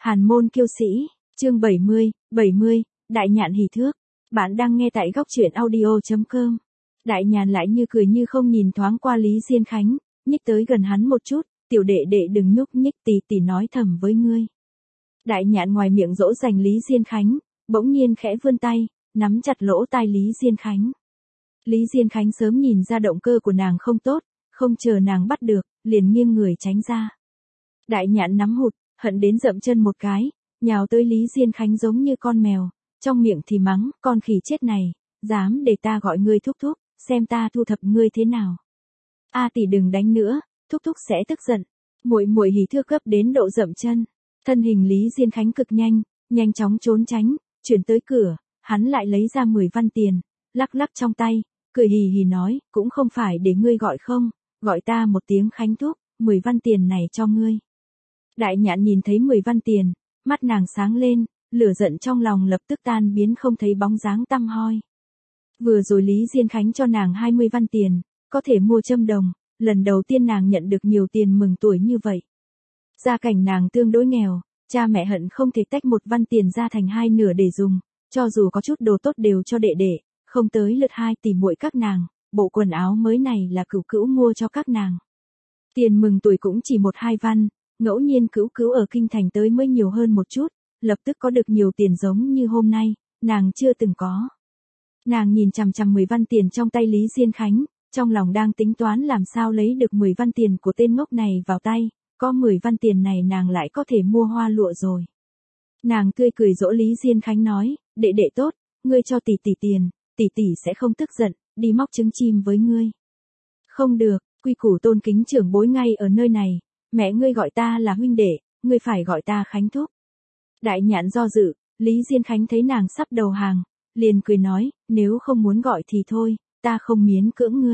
Hàn môn kiêu sĩ, chương 70, Đại Nhạn hỉ thước. Bạn đang nghe tại góc truyện audio.com. Đại Nhàn lại như cười như không nhìn thoáng qua Lý Diên Khánh, nhích tới gần hắn một chút, tiểu đệ đệ đừng nhúc nhích, tỷ nói thầm với ngươi. Đại Nhạn ngoài miệng dỗ dành Lý Diên Khánh, bỗng nhiên khẽ vươn tay, nắm chặt lỗ tai Lý Diên Khánh. Lý Diên Khánh sớm nhìn ra động cơ của nàng không tốt, không chờ nàng bắt được, liền nghiêng người tránh ra. Đại Nhạn nắm hụt, hận đến dậm chân một cái, nhào tới Lý Diên Khánh giống như con mèo, trong miệng thì mắng, con khỉ chết này, dám để ta gọi ngươi thúc thúc, xem ta thu thập ngươi thế nào. A tỷ đừng đánh nữa, thúc thúc sẽ tức giận. Muội muội hỉ thước gấp đến độ dậm chân. Thân hình Lý Diên Khánh cực nhanh, nhanh chóng trốn tránh, chuyển tới cửa, hắn lại lấy ra 10 văn tiền, lắc lắc trong tay, cười hì hì nói, cũng không phải để ngươi gọi không, gọi ta một tiếng Khánh thúc, 10 văn tiền này cho ngươi. Đại Nhạn nhìn thấy 10 văn tiền, mắt nàng sáng lên, lửa giận trong lòng lập tức tan biến không thấy bóng dáng tăm hoi. Vừa rồi Lý Diên Khánh cho nàng 20 văn tiền, có thể mua châm đồng, lần đầu tiên nàng nhận được nhiều tiền mừng tuổi như vậy. Gia cảnh nàng tương đối nghèo, cha mẹ hận không thể tách 1 văn tiền ra thành 2 nửa để dùng, cho dù có chút đồ tốt đều cho đệ đệ, không tới lượt 2 tỷ muội các nàng, bộ quần áo mới này là Cửu Cửu mua cho các nàng. Tiền mừng tuổi cũng chỉ 1-2 văn, ngẫu nhiên Cửu Cửu ở kinh thành tới mới nhiều hơn một chút, lập tức có được nhiều tiền giống như hôm nay, nàng chưa từng có. Nàng nhìn chằm chằm 10 văn tiền trong tay Lý Diên Khánh, trong lòng đang tính toán làm sao lấy được 10 văn tiền của tên ngốc này vào tay, có 10 văn tiền này nàng lại có thể mua hoa lụa rồi. Nàng tươi cười dỗ Lý Diên Khánh nói, đệ đệ tốt, ngươi cho tỷ tiền, tỷ sẽ không tức giận, đi móc trứng chim với ngươi. Không được, quy củ tôn kính trưởng bối ngay ở nơi này, mẹ ngươi gọi ta là huynh đệ, ngươi phải gọi ta Khánh thúc. Đại Nhạn do dự, Lý Diên Khánh thấy nàng sắp đầu hàng, liền cười nói, nếu không muốn gọi thì thôi, ta không miễn cưỡng ngươi.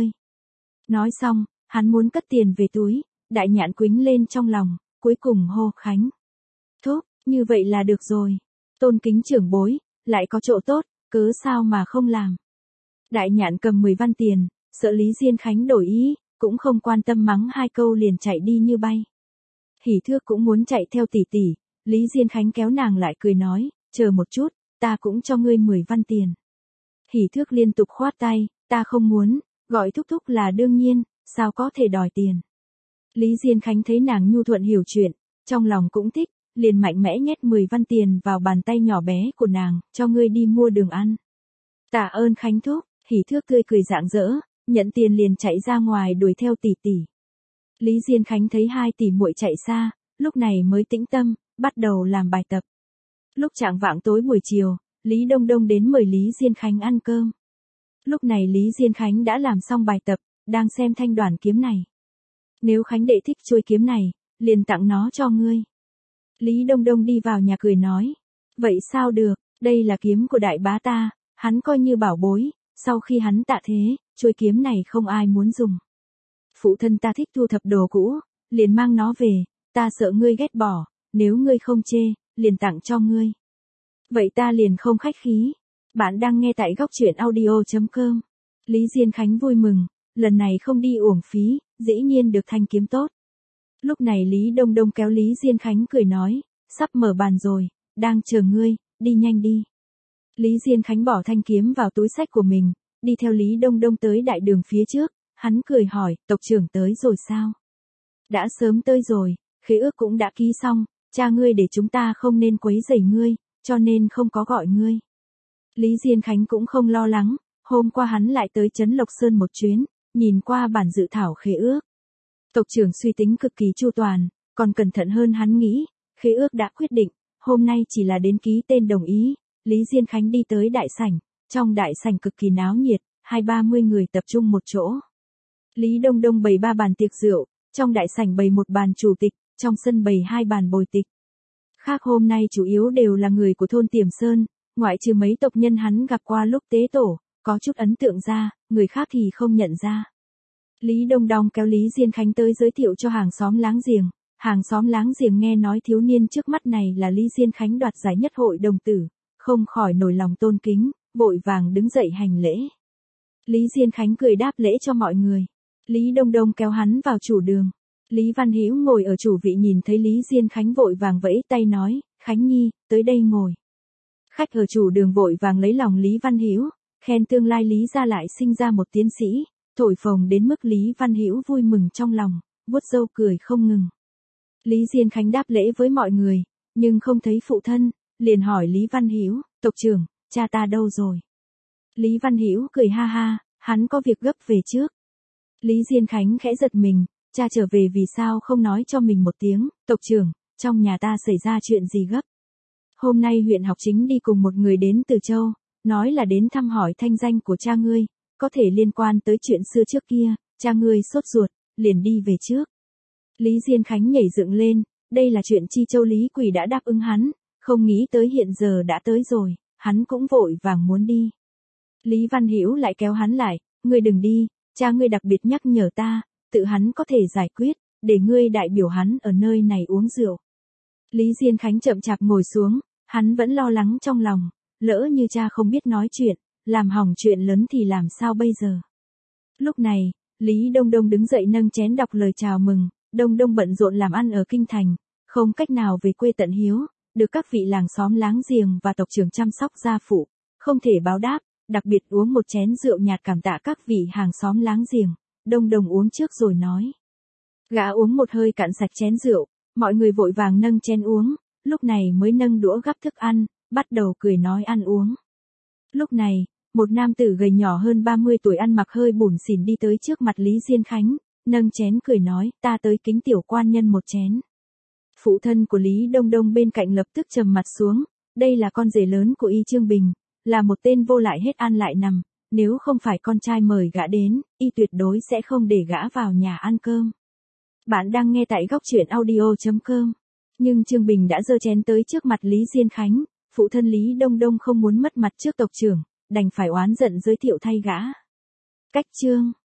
Nói xong, hắn muốn cất tiền về túi, Đại Nhạn quýnh lên trong lòng, cuối cùng hô Khánh thúc, như vậy là được rồi. Tôn kính trưởng bối, lại có chỗ tốt, cớ sao mà không làm. Đại Nhạn cầm 10 văn tiền, sợ Lý Diên Khánh đổi ý, cũng không quan tâm mắng 2 câu liền chạy đi như bay. Hỉ thước cũng muốn chạy theo tỷ, Lý Diên Khánh kéo nàng lại cười nói, chờ một chút, ta cũng cho ngươi 10 văn tiền. Hỉ thước liên tục khoát tay, ta không muốn, gọi thúc thúc là đương nhiên, sao có thể đòi tiền. Lý Diên Khánh thấy nàng nhu thuận hiểu chuyện, trong lòng cũng thích, liền mạnh mẽ nhét 10 văn tiền vào bàn tay nhỏ bé của nàng, cho ngươi đi mua đường ăn. Tạ ơn Khánh thúc, hỉ thước tươi cười rạng rỡ, nhận tiền liền chạy ra ngoài đuổi theo tỷ. Lý Diên Khánh thấy 2 tỷ muội chạy xa, lúc này mới tĩnh tâm, bắt đầu làm bài tập. Lúc chạng vạng tối buổi chiều, Lý Đông Đông đến mời Lý Diên Khánh ăn cơm. Lúc này Lý Diên Khánh đã làm xong bài tập, đang xem thanh đoản kiếm này. Nếu Khánh đệ thích chuôi kiếm này, liền tặng nó cho ngươi. Lý Đông Đông đi vào nhà cười nói, vậy sao được, đây là kiếm của đại bá ta, hắn coi như bảo bối, sau khi hắn tạ thế, chuôi kiếm này không ai muốn dùng. Phụ thân ta thích thu thập đồ cũ, liền mang nó về, ta sợ ngươi ghét bỏ, nếu ngươi không chê, liền tặng cho ngươi. Vậy ta liền không khách khí. Bạn đang nghe tại góc truyện audio.com. Lý Diên Khánh vui mừng, lần này không đi uổng phí, dĩ nhiên được thanh kiếm tốt. Lúc này Lý Đông Đông kéo Lý Diên Khánh cười nói, sắp mở bàn rồi, đang chờ ngươi, đi nhanh đi. Lý Diên Khánh bỏ thanh kiếm vào túi xách của mình, đi theo Lý Đông Đông tới đại đường phía trước, hắn cười hỏi, tộc trưởng tới rồi sao? Đã sớm tới rồi, khế ước cũng đã ký xong, cha ngươi để chúng ta không nên quấy rầy ngươi, cho nên không có gọi ngươi. Lý Diên Khánh cũng không lo lắng, hôm qua hắn lại tới Trấn Lộc Sơn một chuyến, nhìn qua bản dự thảo khế ước. Tộc trưởng suy tính cực kỳ chu toàn, còn cẩn thận hơn hắn nghĩ, khế ước đã quyết định, hôm nay chỉ là đến ký tên đồng ý. Lý Diên Khánh đi tới đại sảnh, trong đại sảnh cực kỳ náo nhiệt, 20-30 người tập trung một chỗ. Lý Đông Đông bày 3 bàn tiệc rượu, trong đại sảnh bày 1 bàn chủ tịch, trong sân bày 2 bàn bồi tịch. Khác hôm nay chủ yếu đều là người của thôn Tiềm Sơn, ngoại trừ mấy tộc nhân hắn gặp qua lúc tế tổ, có chút ấn tượng ra, người khác thì không nhận ra. Lý Đông Đông kéo Lý Diên Khánh tới giới thiệu cho hàng xóm láng giềng. Hàng xóm láng giềng nghe nói thiếu niên trước mắt này là Lý Diên Khánh đoạt giải nhất hội đồng tử, không khỏi nổi lòng tôn kính, vội vàng đứng dậy hành lễ. Lý Diên Khánh cười đáp lễ cho mọi người. Lý Đông Đông kéo hắn vào chủ đường. Lý Văn Hữu ngồi ở chủ vị nhìn thấy Lý Diên Khánh vội vàng vẫy tay nói, Khánh Nhi, tới đây ngồi. Khách ở chủ đường vội vàng lấy lòng Lý Văn Hữu, khen tương lai Lý gia lại sinh ra một tiến sĩ, thổi phồng đến mức Lý Văn Hữu vui mừng trong lòng, vuốt râu cười không ngừng. Lý Diên Khánh đáp lễ với mọi người, nhưng không thấy phụ thân, liền hỏi Lý Văn Hữu, tộc trưởng, cha ta đâu rồi? Lý Văn Hữu cười ha ha, hắn có việc gấp về trước. Lý Diên Khánh khẽ giật mình, cha trở về vì sao không nói cho mình một tiếng, tộc trưởng, trong nhà ta xảy ra chuyện gì gấp? Hôm nay huyện học chính đi cùng một người đến từ Châu, nói là đến thăm hỏi thanh danh của cha ngươi, có thể liên quan tới chuyện xưa trước kia, cha ngươi sốt ruột, liền đi về trước. Lý Diên Khánh nhảy dựng lên, đây là chuyện Chi Châu Lý Quỳ đã đáp ứng hắn, không nghĩ tới hiện giờ đã tới rồi, hắn cũng vội vàng muốn đi. Lý Văn Hữu lại kéo hắn lại, ngươi đừng đi, cha ngươi đặc biệt nhắc nhở ta, tự hắn có thể giải quyết, để ngươi đại biểu hắn ở nơi này uống rượu. Lý Diên Khánh chậm chạp ngồi xuống, hắn vẫn lo lắng trong lòng, lỡ như cha không biết nói chuyện, làm hỏng chuyện lớn thì làm sao bây giờ. Lúc này, Lý Đông Đông đứng dậy nâng chén đọc lời chào mừng, Đông Đông bận rộn làm ăn ở kinh thành, không cách nào về quê tận hiếu, được các vị làng xóm láng giềng và tộc trưởng chăm sóc gia phụ, không thể báo đáp, đặc biệt uống một chén rượu nhạt cảm tạ các vị hàng xóm láng giềng. Đông Đông uống trước rồi nói. Gã uống một hơi cạn sạch chén rượu, mọi người vội vàng nâng chén uống, lúc này mới nâng đũa gắp thức ăn, bắt đầu cười nói ăn uống. Lúc này, một nam tử gầy nhỏ hơn 30 tuổi ăn mặc hơi bủn xỉn đi tới trước mặt Lý Diên Khánh, nâng chén cười nói, ta tới kính tiểu quan nhân một chén. Phụ thân của Lý Đông Đông bên cạnh lập tức trầm mặt xuống, đây là con rể lớn của Y Trương Bình, là một tên vô lại hết ăn lại nằm, nếu không phải con trai mời gã đến, Y tuyệt đối sẽ không để gã vào nhà ăn cơm. Bạn đang nghe tại góc truyện audio.com. Nhưng Trương Bình đã giơ chén tới trước mặt Lý Diên Khánh, phụ thân Lý Đông Đông không muốn mất mặt trước tộc trưởng, đành phải oán giận giới thiệu thay gã. Cách chương